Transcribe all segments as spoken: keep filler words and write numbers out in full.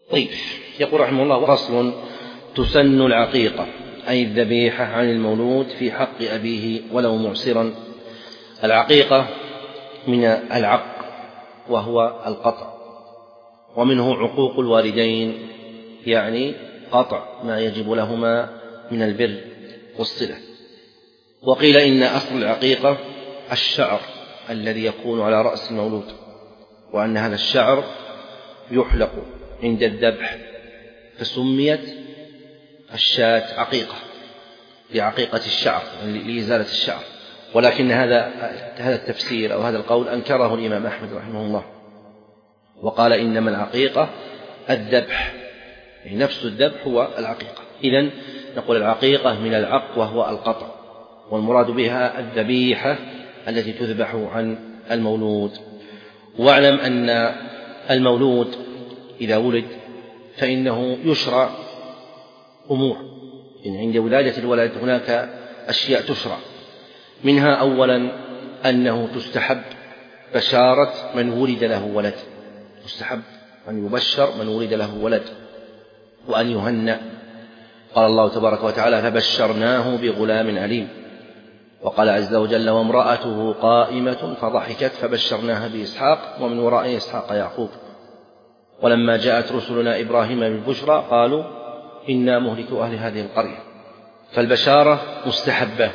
طيب، يقول رحمه الله: فصل: تسن العقيقة أي الذبيحة عن المولود في حق أبيه ولو معسرا. العقيقة من العق وهو القطع، ومنه عقوق الوالدين، يعني قطع ما يجب لهما من البر والصلة. وقيل إن أصل العقيقة الشعر الذي يكون على رأس المولود، وأن هذا الشعر يحلق عند الذبح، فسميت الشاة عقيقة لعقيقة الشعر، لإزالة الشعر. ولكن هذا هذا التفسير أو هذا القول أنكره الإمام أحمد رحمه الله، وقال إنما العقيقة الذبح، يعني نفس الذبح هو العقيقة. إذن نقول العقيقة من العق وهو القطع، والمراد بها الذبيحة التي تذبح عن المولود. واعلم أن المولود إذا ولد فإنه يشرع أمور، إن عند ولادة الولد هناك أشياء تشرع، منها أولا أنه تستحب بشارة من ولد له ولد، تستحب أن يبشر من ولد له ولد وأن يهنأ. قال الله تبارك وتعالى: فبشرناه بغلام عليم. وقال عز وجل: وامرأته قائمة فضحكت فبشرناها بإسحاق ومن وراء إسحاق يعقوب. ولما جاءت رسلنا إبراهيم بالبشرى قالوا إنا مهلك أهل هذه القرية. فالبشارة مستحبة،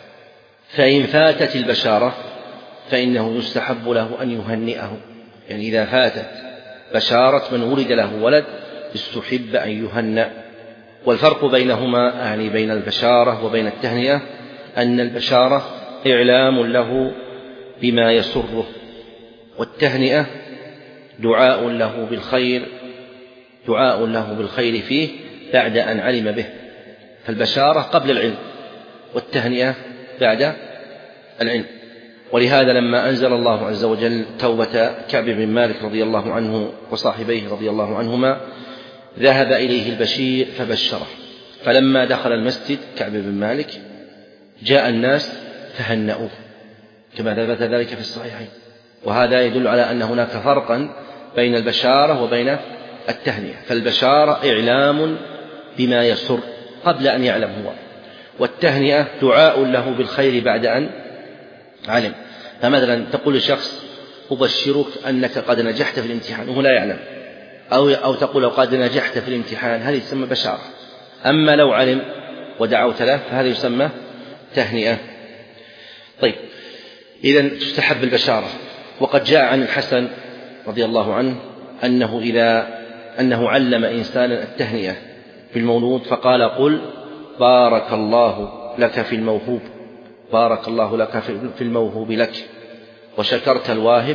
فإن فاتت البشارة فإنه يستحب له أن يهنئه، يعني إذا فاتت بشارة من ولد له ولد استحب أن يهنأ. والفرق بينهما، يعني بين البشارة وبين التهنئة، أن البشارة إعلام له بما يسره، والتهنئة دعاء له بالخير دعاء له بالخير فيه بعد أن علم به. فالبشارة قبل العلم، والتهنئة بعد العلم. ولهذا لما أنزل الله عز وجل توبة كعب بن مالك رضي الله عنه وصاحبيه رضي الله عنهما، ذهب إليه البشير فبشره، فلما دخل المسجد كعب بن مالك جاء الناس فهنأوه، كما ثبت ذلك في الصحيحين. وهذا يدل على أن هناك فرقا بين البشارة وبين التهنئة. فالبشارة إعلام بما يسر قبل أن يعلم هو، والتهنئة دعاء له بالخير بعد أن علم. فمثلا تقول لشخص: أبشرك أنك قد نجحت في الامتحان، وهو لا يعلم، أو, أو تقول قد نجحت في الامتحان، هذه تسمى بشارة. أما لو علم ودعوت له فهذا يسمى تهنئة. طيب، إذن تستحب البشارة. وقد جاء عن الحسن رضي الله عنه أنه إذا أنه علم إنسانا التهنئة بالمولود فقال: قل بارك الله لك في الموهوب بارك الله لك في الموهوب لك، وشكرت الواهب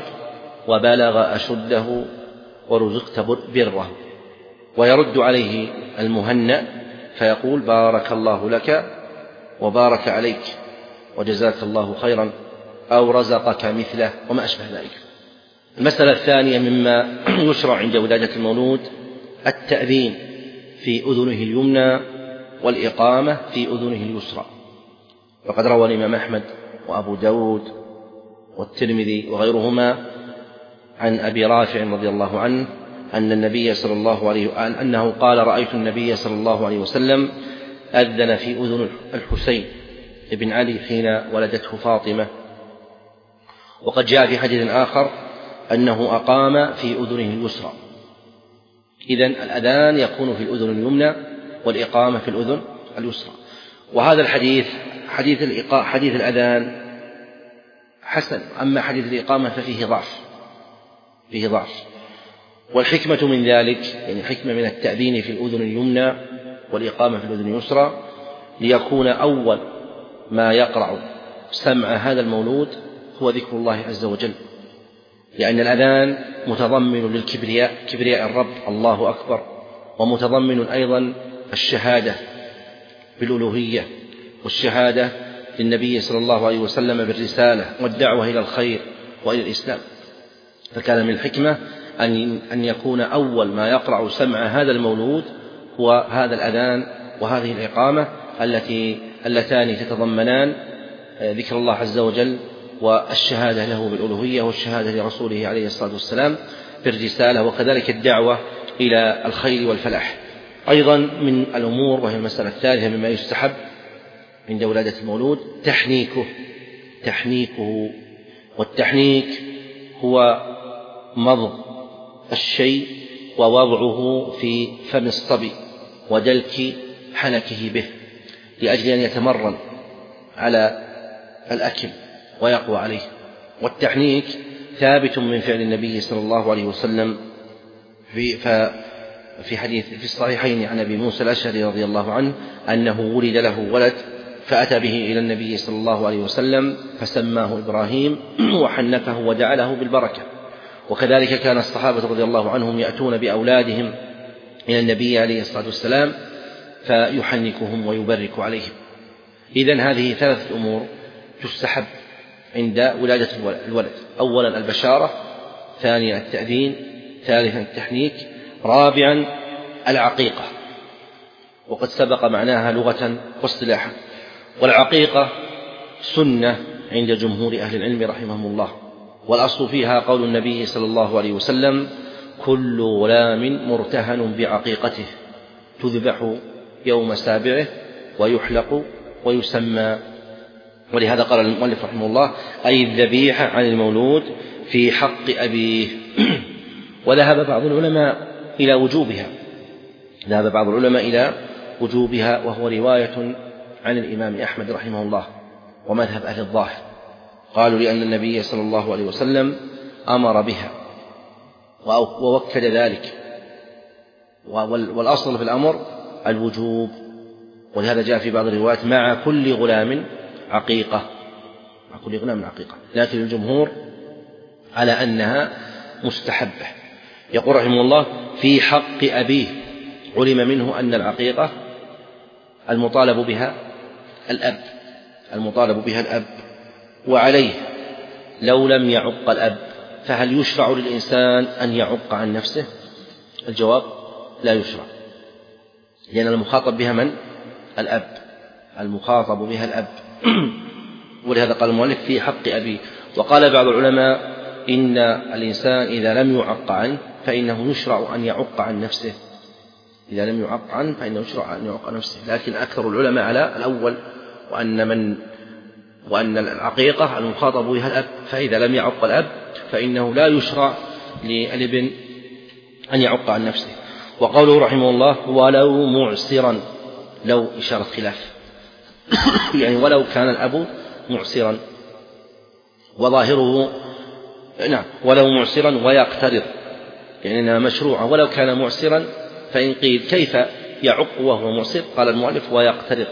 وبلغ أشده ورزقت بره. ويرد عليه المهنأ فيقول: بارك الله لك وبارك عليك وجزاك الله خيرا، أو رزقك مثله، وما أشبه ذلك. المسألة الثانية مما يشرع عند ولادة المولود التأذين في أذنه اليمنى والإقامة في أذنه اليسرى. وقد روى الإمام أحمد وأبو داود والترمذي وغيرهما عن أبي رافع رضي الله عنه أن النبي صلى الله عليه وسلم أنه قال: رأيت النبي صلى الله عليه وسلم أذن في أذن الحسين بن علي حين ولدته فاطمة. وقد جاء في حديث آخر أنه أقام في أذنه اليسرى. إذن الأذان يكون في الأذن اليمنى والإقامة في الأذن اليسرى. وهذا الحديث حديث الإقامة حديث الأذان حسن، أما حديث الإقامة ففيه ضعف فيه ضعف والحكمة من ذلك، يعني حكمة من التأذين في الأذن اليمنى والإقامة في الأذن اليسرى، ليكون أول ما يقرع سمع هذا المولود هو ذكر الله عز وجل، لأن الأذان متضمن للكبرياء، كبرياء الرب الله أكبر، ومتضمن أيضا الشهادة بالألوهية، والشهادة للنبي صلى الله عليه وسلم بالرسالة والدعوة إلى الخير وإلى الإسلام. فكان من الحكمة أن يكون أول ما يقرع سمع هذا المولود هو هذا الأذان وهذه الإقامة التي اللتان تتضمنان ذكر الله عز وجل والشهادة له بالألوهية والشهادة لرسوله عليه الصلاة والسلام بالرسالة، وكذلك الدعوة إلى الخير والفلاح. أيضا من الأمور، وهي المسألة الثالثة مما يستحب عند ولادة المولود، تحنيكه تحنيكه والتحنيك هو مضغ الشيء ووضعه في فم الصبي ودلك حنكه به لأجل أن يتمرن على الأكل ويقوى عليه. والتحنيك ثابت من فعل النبي صلى الله عليه وسلم في في حديث في الصحيحين عن أبي موسى الأشعري رضي الله عنه أنه ولد له ولد فأتى به إلى النبي صلى الله عليه وسلم فسماه إبراهيم وحنكه ودعا له بالبركة. وكذلك كان الصحابة رضي الله عنهم يأتون بأولادهم إلى النبي عليه الصلاة والسلام فيحنكهم ويبرك عليهم. إذن هذه ثلاثة أمور تستحب عند ولادة الولد: أولا البشارة، ثانيا التأذين، ثالثا التحنيك، رابعا العقيقة، وقد سبق معناها لغة واصطلاحا. والعقيقة سنة عند جمهور أهل العلم رحمهم الله، والأصل فيها قول النبي صلى الله عليه وسلم: كل غلام مرتهن بعقيقته تذبح يوم سابعه ويحلق ويسمى. ولهذا قال المؤلف رحمه الله: أي الذبيحة عن المولود في حق أبيه. وذهب بعض العلماء إلى وجوبها ذهب بعض العلماء إلى وجوبها وهو رواية عن الإمام أحمد رحمه الله ومذهب أهل الظاهر. قالوا لأن النبي صلى الله عليه وسلم أمر بها ووكد ذلك، والأصل في الأمر الوجوب. ولهذا جاء في بعض الروايات: مع كل غلام عقيقة مع كل غلام عقيقة لكن الجمهور على أنها مستحبة. يقول رحمه الله: في حق أبيه. علم منه أن العقيقة المطالب بها الأب المطالب بها الأب وعليه لو لم يعق الأب فهل يشرع للإنسان أن يعق عن نفسه؟ الجواب: لا يشرع، لأن المخاطب بها من؟ الأب المخاطب بها الأب. ولهذا قال المؤلف: في حق أبيه. وقال بعض العلماء: إن الإنسان إذا لم يعق عنه فإنه يشرع أن يعق عن نفسه إذا لم يعق عنه فإنه يشرع أن يعق عن نفسه لكن أكثر العلماء على الأول، وأن من وأن العقيقة المخاطب بها الأب، فإذا لم يعق الأب فإنه لا يشرع للابن أن يعق عن نفسه. وقوله رحمه الله: ولو معسرا، لو إشارة خلاف يعني ولو كان الأب معسرا، وظاهره نعم ولو معسرا ويقترض، يعني إنها مشروعة ولو كان معسرا. فإن قيل: كيف يعق وهو معسر؟ قال المؤلف: ويقترض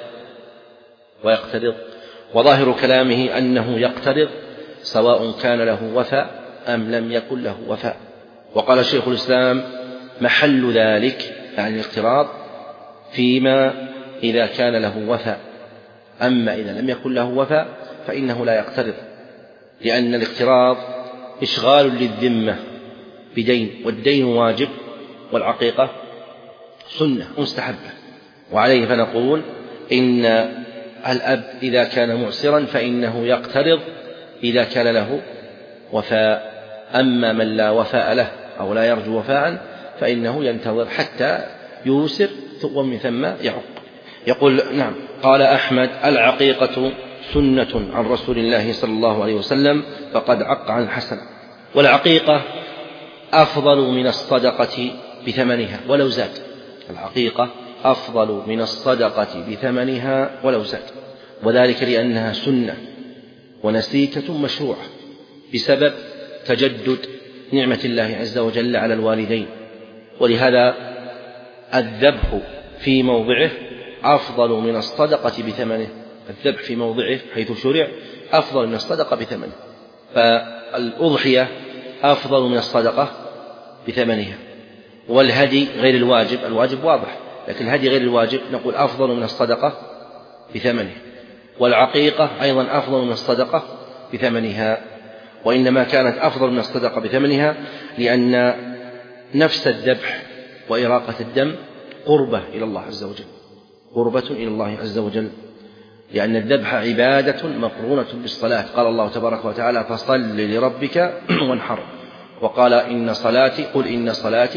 ويقترض وظاهر كلامه أنه يقترض سواء كان له وفاء أم لم يكن له وفاء. وقال شيخ الإسلام: محل ذلك يعني الاقتراض فيما إذا كان له وفاء، أما إذا لم يكن له وفاء فإنه لا يقترض، لأن الاقتراض إشغال للذمة بدين، والدين واجب والعقيقة سنة مستحبة. وعليه فنقول إن الأب إذا كان معسرا فإنه يقترض إذا كان له وفاء، أما من لا وفاء له أو لا يرجو وفاء فإنه ينتظر حتى يوسر ومن ثم يعق. يقول نعم قال أحمد: العقيقة سنة عن رسول الله صلى الله عليه وسلم فقد عق عن الحسن. والعقيقة أفضل من الصدقة بثمنها ولو زاد العقيقة أفضل من الصدقة بثمنها ولو زاد، وذلك لأنها سنة ونسيكة مشروعة بسبب تجدد نعمة الله عز وجل على الوالدين، ولهذا الذبح في موضعه أفضل من الصدقة بثمنه. الذبح في موضعه حيث شرع أفضل من الصدقة بثمنه، فالأضحية أفضل من الصدقة بثمنها. والهدي غير الواجب، الواجب واضح، لكن الهدي غير الواجب نقول أفضل من الصدقة بثمنه. والعقيقة أيضا أفضل من الصدقة بثمنها، وإنما كانت أفضل من الصدقة بثمنها لأن نفس الذبح وإراقة الدم قربة إلى الله عز وجل قربة إلى الله عز وجل لأن الذبح عبادة مقرونة بالصلاة. قال الله تبارك وتعالى: فصل لربك وانحر. وقال: إن صلاتي قل إن صلاتي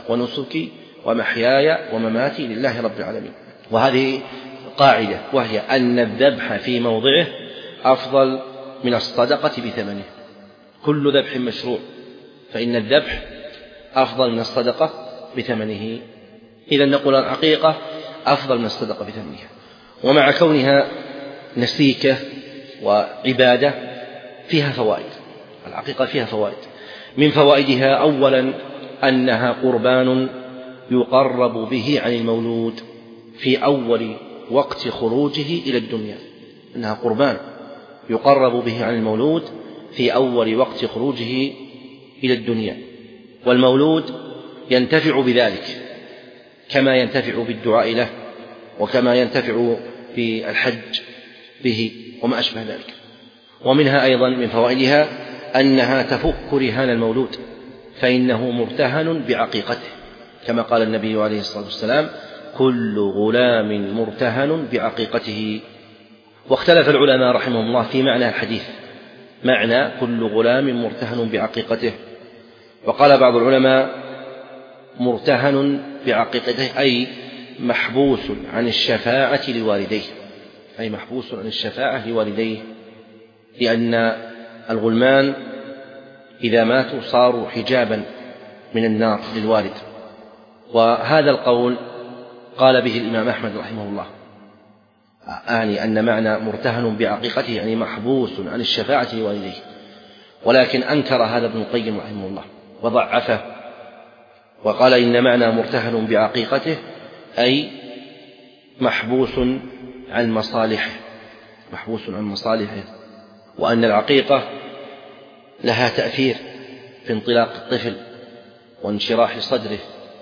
ونسكي ومحياي ومماتي لله رب العالمين. وهذه قاعدة، وهي أن الذبح في موضعه أفضل من الصدقة بثمنه. كل ذبح مشروع، فإن الذبح أفضل من الصدقة بثمنه. إذا نقول العقيقة أفضل من الصدقة بثمنها. ومع كونها نسيكة وعبادة فيها فوائد، العقيقة فيها فوائد. من فوائدها أولا أنها قربان يقرب به عن المولود في أول وقت خروجه إلى الدنيا، إنها قربان يقرب به عن المولود في أول وقت خروجه إلى الدنيا، والمولود ينتفع بذلك كما ينتفع بالدعاء له، وكما ينتفع بالحج به وما أشبه ذلك. ومنها أيضا من فوائدها أنها تفك رهان المولود، فإنه مرتهن بعقيقته، كما قال النبي عليه الصلاة والسلام: كل غلام مرتهن بعقيقته. واختلف العلماء رحمهم الله في معنى الحديث، معنى كل غلام مرتهن بعقيقته. وقال بعض العلماء: مرتهن بعقيقته أي محبوس عن الشفاعة لوالديه، أي محبوس عن الشفاعة لوالديه، لأن الغلمان إذا ماتوا صاروا حجابا من النار للوالد. وهذا القول قال به الإمام أحمد رحمه الله، أعني أن معنى مرتهن بعقيقته يعني محبوس عن الشفاعة لوالديه، ولكن أنكر هذا ابن القيم رحمه الله وضعفه، وقال إن معنى مرتهن بعقيقته أي محبوس عن مصالحه، محبوس عن مصالحه، وأن العقيقة لها تأثير في انطلاق الطفل وانشراح صدره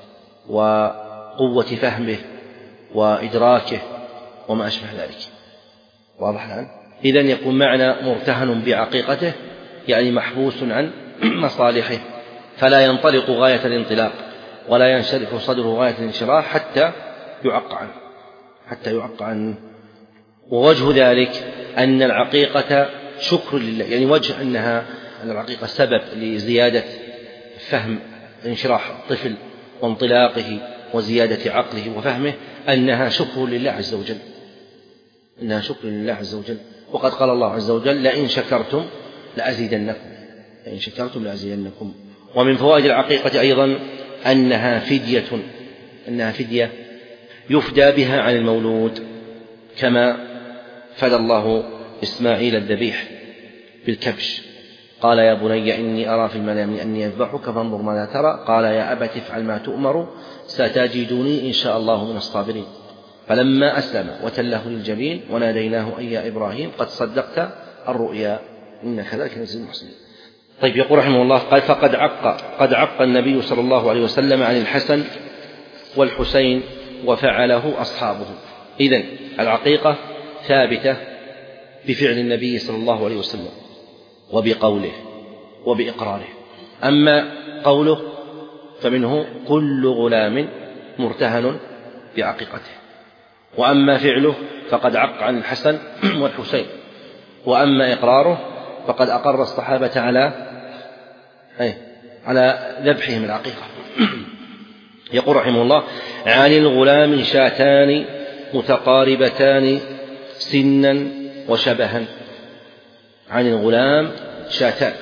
وقوة فهمه وإدراكه وما أشبه ذلك. واضح الآن؟ إذن يكون معنى مرتهن بعقيقته يعني محبوس عن مصالحه، فلا ينطلق غاية الانطلاق ولا ينشرح صدره غاية الانشراح حتى يعق عنه حتى يعق عنه. ووجه ذلك أن العقيقة شكر لله، يعني وجه أنها أن العقيقة سبب لزيادة فهم انشراح الطفل وانطلاقه وزيادة عقله وفهمه، أنها شكر لله عز وجل، إنها شكر لله عز وجل. وقد قال الله عز وجل: لئن شكرتم لأزيدنكم، لئن شكرتم لأزيدنكم. ومن فوائد العقيقة أيضا أنها فدية، أنها فدية يفدى بها عن المولود، كما فدى الله إسماعيل الذبيح بالكبش. قال: يا بني إني أرى في المنام أني أذبحك فانظر ماذا ترى. قال: يا أبت افعل ما تؤمر ستجدني إن شاء الله من الصابرين. فلما أسلم وتله للجبين وناديناه أي يا إبراهيم قد صدقت الرؤيا إن كذلك نجزي المحسنين. طيب، يقول رحمه الله: قال: فقد عق قد عق النبي صلى الله عليه وسلم عن الحسن والحسين وفعله أصحابه. إذن العقيقة ثابتة بفعل النبي صلى الله عليه وسلم وبقوله وبإقراره. أما قوله فمنه كل غلام مرتهن بعقيقته، وأما فعله فقد عق عن الحسن والحسين، وأما إقراره فقد أقر الصحابة على على ذبحهم العقيقة. يقول رحمه الله: عن الغلام شاتان متقاربتان سنا وشبها. عن الغلام شاتان،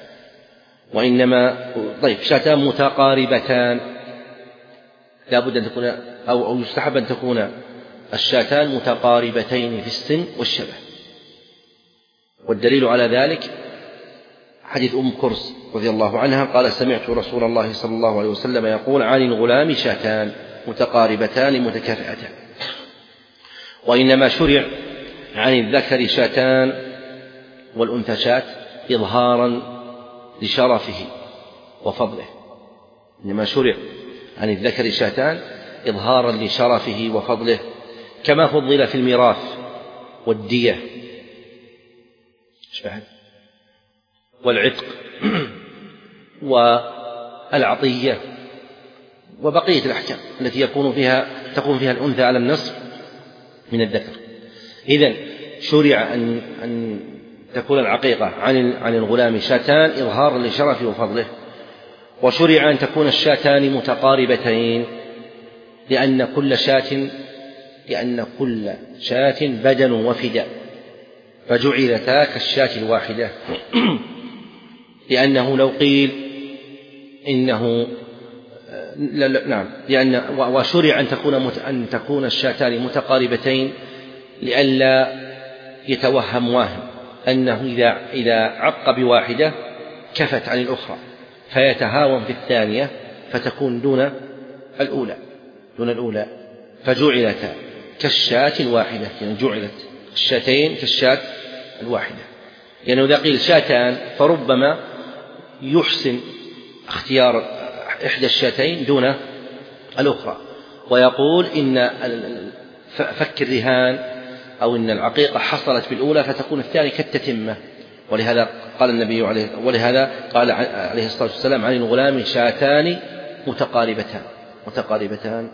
وإنما طيب شاتان متقاربتان، لا بد أن تكون أو, أو يستحب أن تكون الشاتان متقاربتين في السن والشبه. والدليل على ذلك حديث أم كرز رضي الله عنها قال: سمعت رسول الله صلى الله عليه وسلم يقول: عن الغلام شاتان متقاربتان متكافئتان. وإنما شرع عن الذكر شاتان والأنثى شات إظهارا لشرفه وفضله. إنما شرع عن الذكر شاتان إظهارا لشرفه وفضله، كما فضل في الميراث والدية والعتق والعطية وبقية الأحكام التي يكون فيها تكون فيها الأنثى على النصف من الذكر. إذن شرع أن أن تكون العقيقة عن عن الغلام شاتان إظهارا لشرفه وفضله. وشرع أن تكون الشاتان متقاربتين لأن كل شاة لأن كل شاة بدن وفداء فجعلتا كالشاة الواحدة لأنه لو قيل إنه لا لا نعم لأن وشرع أن تكون أن تكون الشاتان متقاربتين لئلا يتوهم واهم أنه إذا إذا عق بواحدة كفت عن الأخرى فيتهاون في الثانية فتكون دون الأولى دون الأولى فجعلتا كالشاة الواحدة يعني جعلت الشاتين كالشاة الواحدة لأنه يعني إذا قيل شاتان فربما يحسن اختيار إحدى الشاتين دون الأخرى ويقول إن فك الرهان أو إن العقيقة حصلت بالأولى فتكون الثانية كالتتمة ولهذا قال النبي عليه ولهذا قال عليه الصلاة والسلام عن الغلام شاتان متقاربتان متقاربتان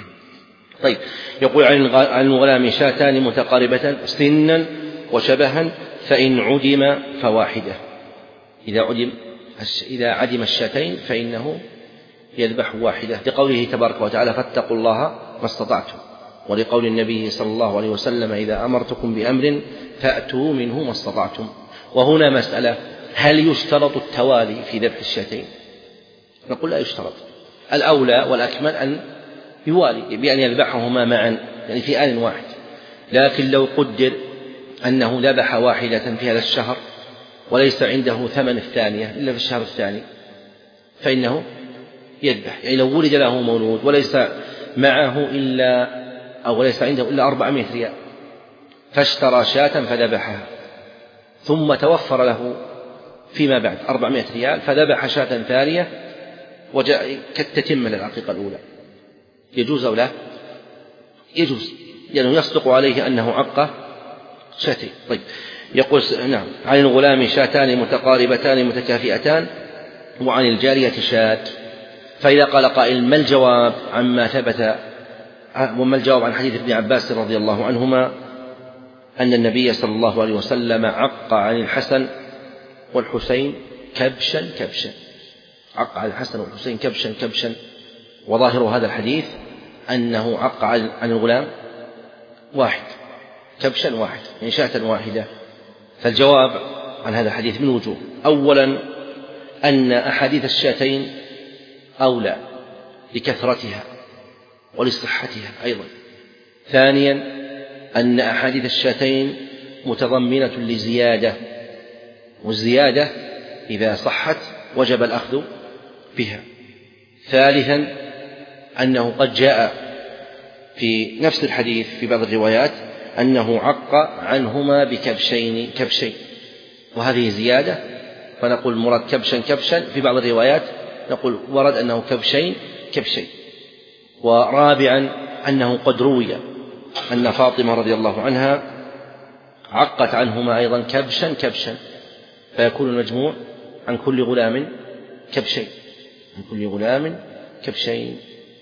طيب يقول عن الغلام شاتان متقاربتان سنا وشبها فإن عدم فواحدة إذا عدم إذا عدم الشاتين فإنه يذبح واحدة لقوله تبارك وتعالى فاتقوا الله ما استطعتم ولقول النبي صلى الله عليه وسلم إذا أمرتكم بأمر فأتوا منه ما استطعتم وهنا مسألة هل يشترط التوالي في ذبح الشاتين؟ نقول لا يشترط الأولى والأكمل أن يوالي بأن يذبحهما معا يعني في آن واحد لكن لو قدر أنه ذبح واحدة في هذا الشهر وليس عنده ثمن الثانية إلا في الشهر الثاني فإنه يذبح يعني لو ولد له مولود وليس معه إلا أو ليس عنده إلا أربعمائة ريال فاشترى شاة فذبحها ثم توفر له فيما بعد أربعمائة ريال فذبح شاة ثانية وجاء كالتتمة للعقيقة الأولى يجوز أو لا؟ يجوز لأنه يعني يصدق عليه أنه عق شاتين. طيب يقول نعم عن الغلام شاتان متقاربتان متكافئتان وعن الجارية شاة فإذا قال قائل ما الجواب عما ثبت وما الجواب عن حديث ابن عباس رضي الله عنهما أن النبي صلى الله عليه وسلم عق عن الحسن والحسين كبشا كبشا عق عن الحسن والحسين كبشا كبشا وظاهر هذا الحديث أنه عق عن الغلام واحد كبشا واحد يعني شاة واحدة فالجواب عن هذا الحديث من وجوه أولا أن أحاديث الشاتين أولى لكثرتها ولصحتها أيضا ثانيا أن أحاديث الشاتين متضمنة لزيادة والزيادة إذا صحت وجب الأخذ بها ثالثا أنه قد جاء في نفس الحديث في بعض الروايات أنه عق عنهما بكبشين كبشين وهذه زيادة فنقول مراد كبشا كبشا في بعض الروايات نقول ورد أنه كبشين كبشين ورابعا أنه قد روي أن فاطمة رضي الله عنها عقت عنهما أيضا كبشا كبشا فيكون المجموع عن كل غلام كبشين عن كل غلام كبشين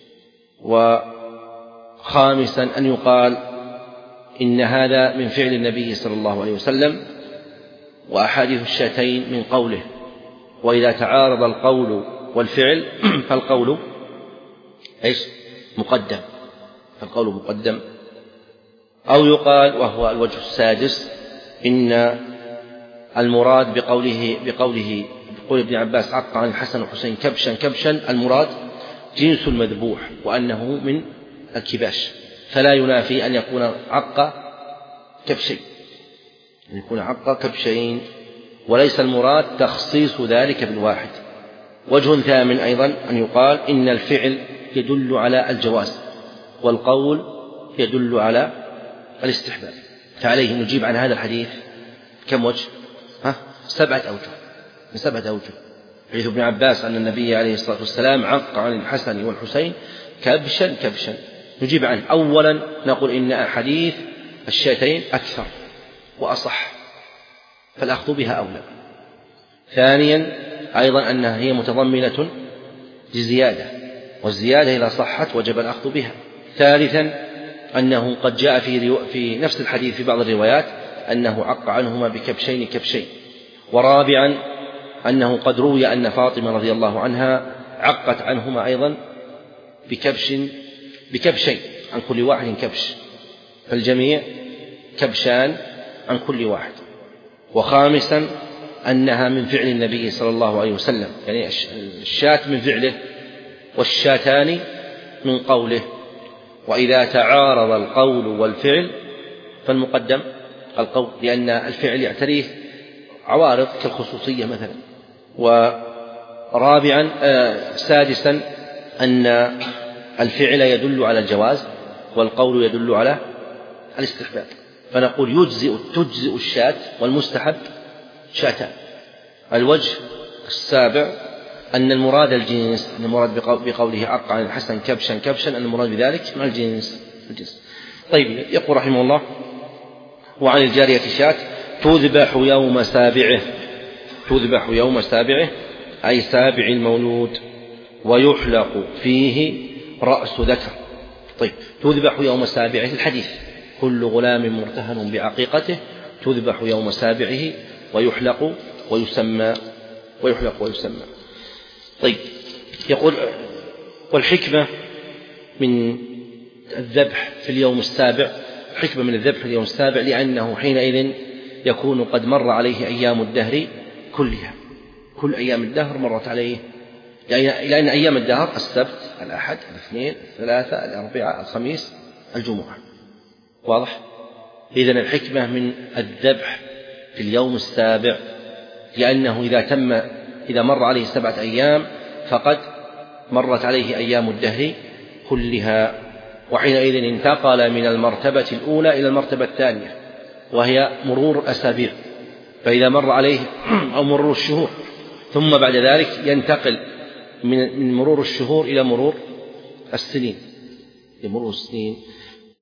وخامسا أن يقال إن هذا من فعل النبي صلى الله عليه وسلم وأحاديث الشاتين من قوله وإذا تعارض القول والفعل فالقول إيش مقدم فالقول مقدم أو يقال وهو الوجه السادس إن المراد بقوله بقوله بقول ابن عباس عق عن الحسن والحسين كبشا كبشا المراد جنس المذبوح وأنه من الكباش فلا ينافي أن يكون عق كبشين أن يكون عق كبشين وليس المراد تخصيص ذلك بالواحد. وجه ثامن أيضا أن يقال إن الفعل يدل على الجواز والقول يدل على الاستحباب فعليه نجيب عن هذا الحديث كم وجه؟ ها؟ سبعة أوجه من سبعة أوجه حديث ابن عباس أن النبي عليه الصلاة والسلام عق عن الحسن والحسين كبشا كبشا نجيب عنه أولا نقول إن أحاديث الشاتين أكثر وأصح فالأخذ بها أولى. ثانيا أيضا أنها هي متضمنة لزيادة والزيادة إذا صحت وجب الأخذ بها. ثالثا أنه قد جاء في, في نفس الحديث في بعض الروايات أنه عق عنهما بكبشين كبشين. ورابعا أنه قد روي أن فاطمة رضي الله عنها عقت عنهما أيضا بكبش بكبشين عن كل واحد كبش، فالجميع كبشان عن كل واحد. وخامسا أنها من فعل النبي صلى الله عليه وسلم، يعني الشاة من فعله والشاتان من قوله، وإذا تعارض القول والفعل فالمقدم القول، لأن الفعل يعتريه عوارض كالخصوصية مثلا. ورابعا آه سادسا أن الفعل يدل على الجواز والقول يدل على الاستحباب، فنقول يجزئ تجزئ الشاة والمستحب شاتان. الوجه السابع أن المراد الجنس، أن المراد بقوله عق عن الحسن كبشا كبشا أن المراد بذلك مع الجنس الجنس. طيب، يقول رحمه الله: وعن الجارية شاة تذبح يوم سابعه، تذبح يوم سابعه أي سابع المولود، ويحلق فيه رأس ذكر. طيب، تذبح يوم سابعه الحديث: كل غلام مرتهن بعقيقته تذبح يوم سابعه ويحلق ويسمى ويحلق ويسمى. طيب، يقول: والحكمة من الذبح في اليوم السابع، حكمة من الذبح في اليوم السابع لأنه حينئذ يكون قد مر عليه أيام الدهر كلها، كل أيام الدهر مرت عليه، لأن أيام الدهر السبت، الأحد، الاثنين، الثلاثة، الأربعاء، الخميس، الجمعة. واضح؟ إذن الحكمة من الذبح في اليوم السابع لأنه إذا تم إذا مر عليه سبعة أيام فقد مرت عليه أيام الدهر كلها، وحينئذ انتقل من المرتبة الأولى إلى المرتبة الثانية وهي مرور أسابيع، فإذا مر عليه أو مرور الشهور ثم بعد ذلك ينتقل من مرور الشهور إلى مرور السنين، مرور السنين.